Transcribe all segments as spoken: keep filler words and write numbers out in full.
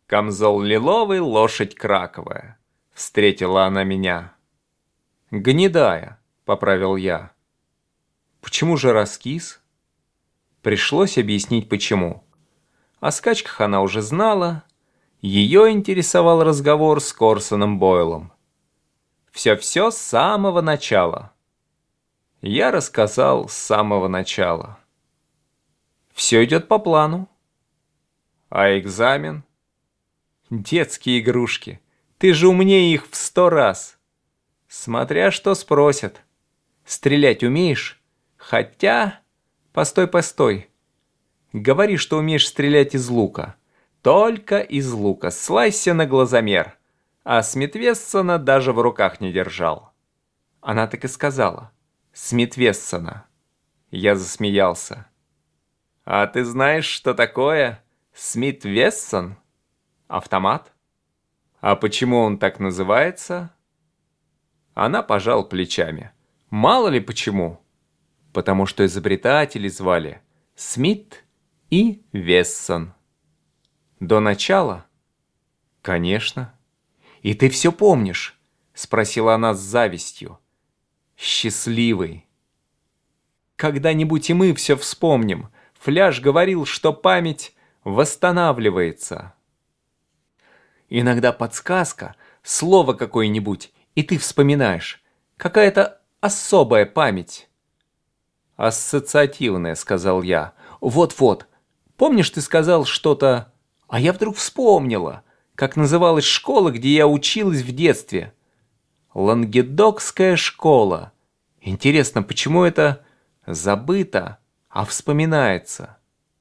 камзол лиловый, лошадь краковая. Встретила она меня. Гнедая, поправил я. Почему же раскис? Пришлось объяснить, почему. О скачках она уже знала. Ее интересовал разговор с Корсоном Бойлом. Все-все с самого начала. Я рассказал с самого начала. Все идет по плану. А экзамен? Детские игрушки. Ты же умнее их в сто раз. Смотря что спросят. Стрелять умеешь? Хотя... Постой, постой. Говори, что умеешь стрелять из лука. Только из лука. Слайся на глазомер. А Смит Вессона даже в руках не держал. Она так и сказала. Смит Вессона. Я засмеялся. А ты знаешь, что такое Смит Вессон? Автомат? А почему он так называется? Она пожала плечами. Мало ли почему. Потому что изобретатели звали Смит и Вессон. До начала? Конечно. И ты все помнишь? Спросила она с завистью. Счастливый. Когда-нибудь и мы все вспомним. Фляж говорил, что память восстанавливается. Иногда подсказка, слово какое-нибудь, и ты вспоминаешь. Какая-то особая память. Ассоциативная, сказал я. Вот-вот. Помнишь, ты сказал что-то... А я вдруг вспомнила, как называлась школа, где я училась в детстве. Лангедокская школа. Интересно, почему это забыто, а вспоминается?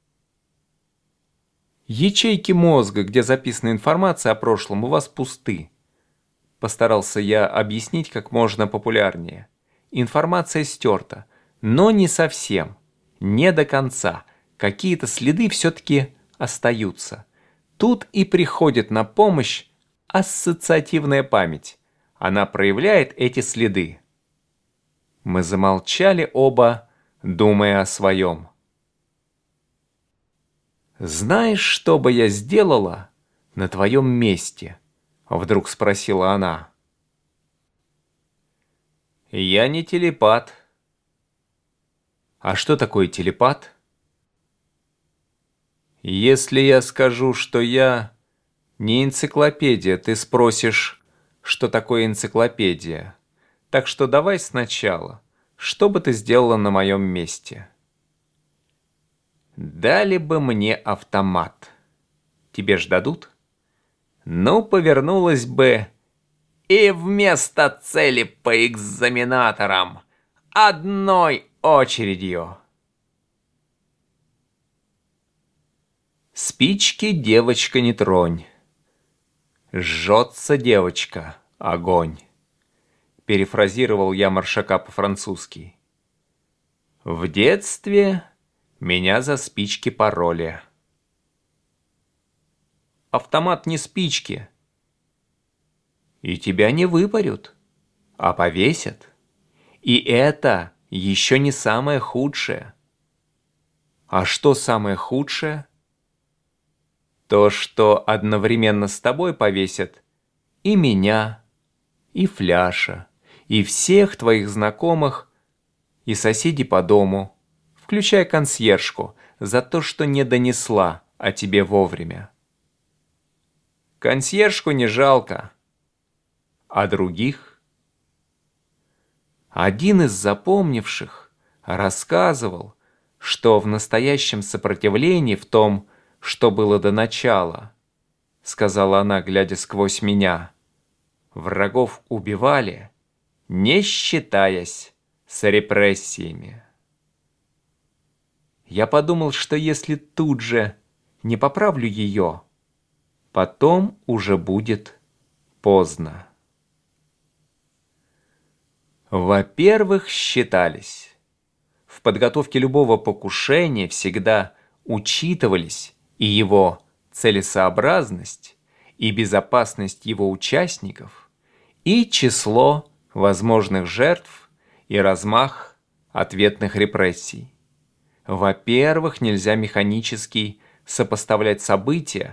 Ячейки мозга, где записана информация о прошлом, у вас пусты. Постарался я объяснить как можно популярнее. Информация стерта, но не совсем, не до конца. Какие-то следы все-таки остаются. Тут и приходит на помощь ассоциативная память. Она проявляет эти следы. Мы замолчали оба, думая о своем. «Знаешь, что бы я сделала на твоем месте?» — вдруг спросила она. «Я не телепат». «А что такое телепат?» «Если я скажу, что я не энциклопедия, ты спросишь, что такое энциклопедия. Так что давай сначала. Что бы ты сделала на моем месте?» «Дали бы мне автомат. Тебе ж дадут?» «Ну, повернулась бы и вместо цели по экзаменаторам одной очередью». «Спички, девочка, не тронь. Жжется, девочка, огонь». Перефразировал я Маршака по-французски. В детстве меня за спички пороли. Автомат не спички. И тебя не выпарют, а повесят. И это еще не самое худшее. А что самое худшее? То, что одновременно с тобой повесят и меня, и Фляша, и всех твоих знакомых, и соседей по дому, включая консьержку, за то, что не донесла о тебе вовремя. Консьержку не жалко, а других? Один из запомнивших рассказывал, что в настоящем сопротивлении в том, что было до начала, сказала она, глядя сквозь меня, врагов убивали, не считаясь с репрессиями. Я подумал, что если тут же не поправлю ее, потом уже будет поздно. Во-первых, считались. В подготовке любого покушения всегда учитывались и его целесообразность, и безопасность его участников, и число возможных жертв, и размах ответных репрессий. Во-первых, нельзя механически сопоставлять события,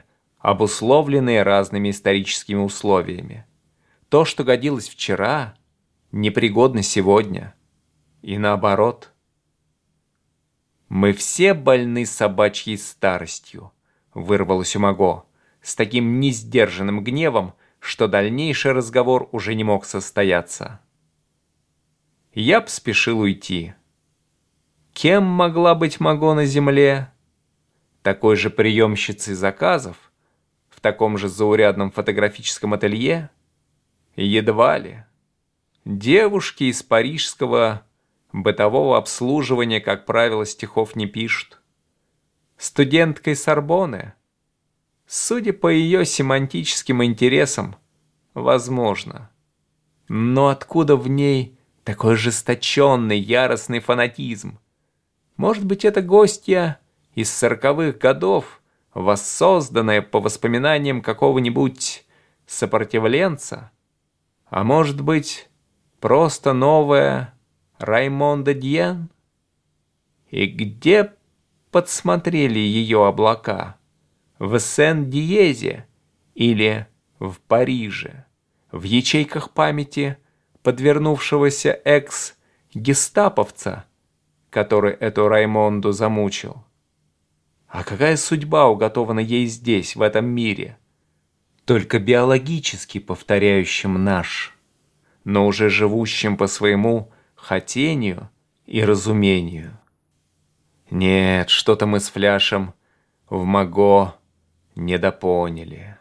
обусловленные разными историческими условиями. То, что годилось вчера, непригодно сегодня. И наоборот. «Мы все больны собачьей старостью», — вырвалось у Маго, с таким несдержанным гневом, что дальнейший разговор уже не мог состояться. Я поспешил уйти. Кем могла быть Маго на земле? Такой же приемщицей заказов? В таком же заурядном фотографическом ателье? Едва ли. Девушки из парижского бытового обслуживания, как правило, стихов не пишут. Студенткой Сорбонны? Судя по ее семантическим интересам, возможно. Но откуда в ней такой ожесточенный, яростный фанатизм? Может быть, это гостья из сороковых годов, воссозданная по воспоминаниям какого-нибудь сопротивленца? А может быть, просто новая Раймонда Дьен? И где подсмотрели ее облака? В Сен-Диезе или в Париже? В ячейках памяти подвернувшегося экс-гестаповца, который эту Раймонду замучил? А какая судьба уготована ей здесь, в этом мире? Только биологически повторяющим наш, но уже живущим по своему хотению и разумению. Нет, что-то мы с Фляшем в Маго недопоняли.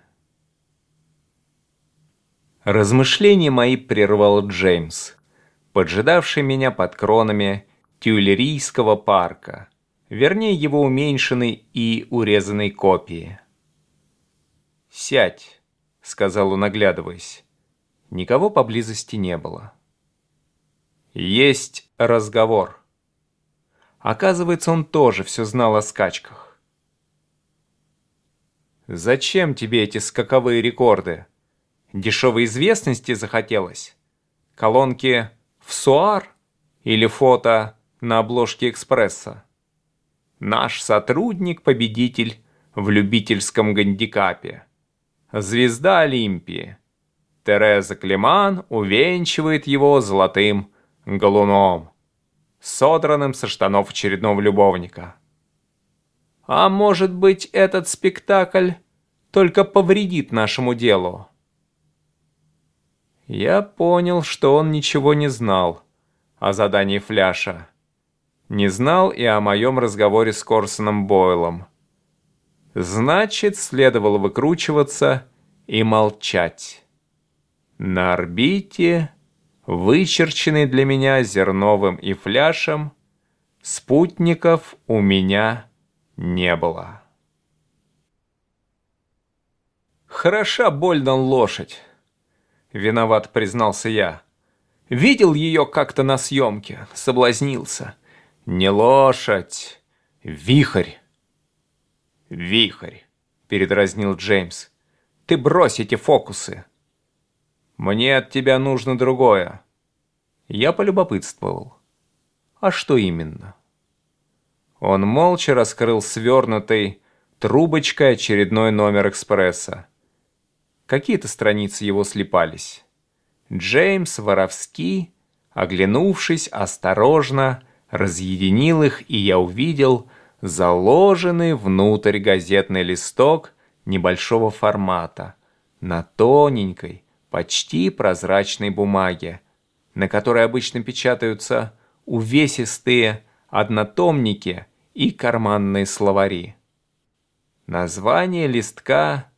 Размышления мои прервал Джеймс, поджидавший меня под кронами Тюильрийского парка, вернее его уменьшенной и урезанной копии. «Сядь», — сказал он, оглядываясь. Никого поблизости не было. «Есть разговор». Оказывается, он тоже все знал о скачках. «Зачем тебе эти скаковые рекорды? Дешевой известности захотелось? Колонки в Суар или фото на обложке «Экспресса»? Наш сотрудник-победитель в любительском гандикапе. Звезда Олимпии. Тереза Климан увенчивает его золотым галуном, содранным со штанов очередного любовника. А может быть, этот спектакль только повредит нашему делу? Я понял, что он ничего не знал о задании Фляша. Не знал и о моем разговоре с Корсоном Бойлом. Значит, следовало выкручиваться и молчать. На орбите, вычерченной для меня Зерновым и Фляшем, спутников у меня не было. «Хороша больно лошадь», — виноват признался я. «Видел ее как-то на съемке, соблазнился. Не лошадь, вихрь». «Вихрь», — передразнил Джеймс. «Ты брось эти фокусы. Мне от тебя нужно другое». Я полюбопытствовал. «А что именно?» Он молча раскрыл свернутый трубочкой очередной номер «Экспресса». Какие-то страницы его слипались. Джеймс воровски, оглянувшись, осторожно разъединил их, и я увидел заложенный внутрь газетный листок небольшого формата на тоненькой, почти прозрачной бумаге, на которой обычно печатаются увесистые однотомники и карманные словари. Название листка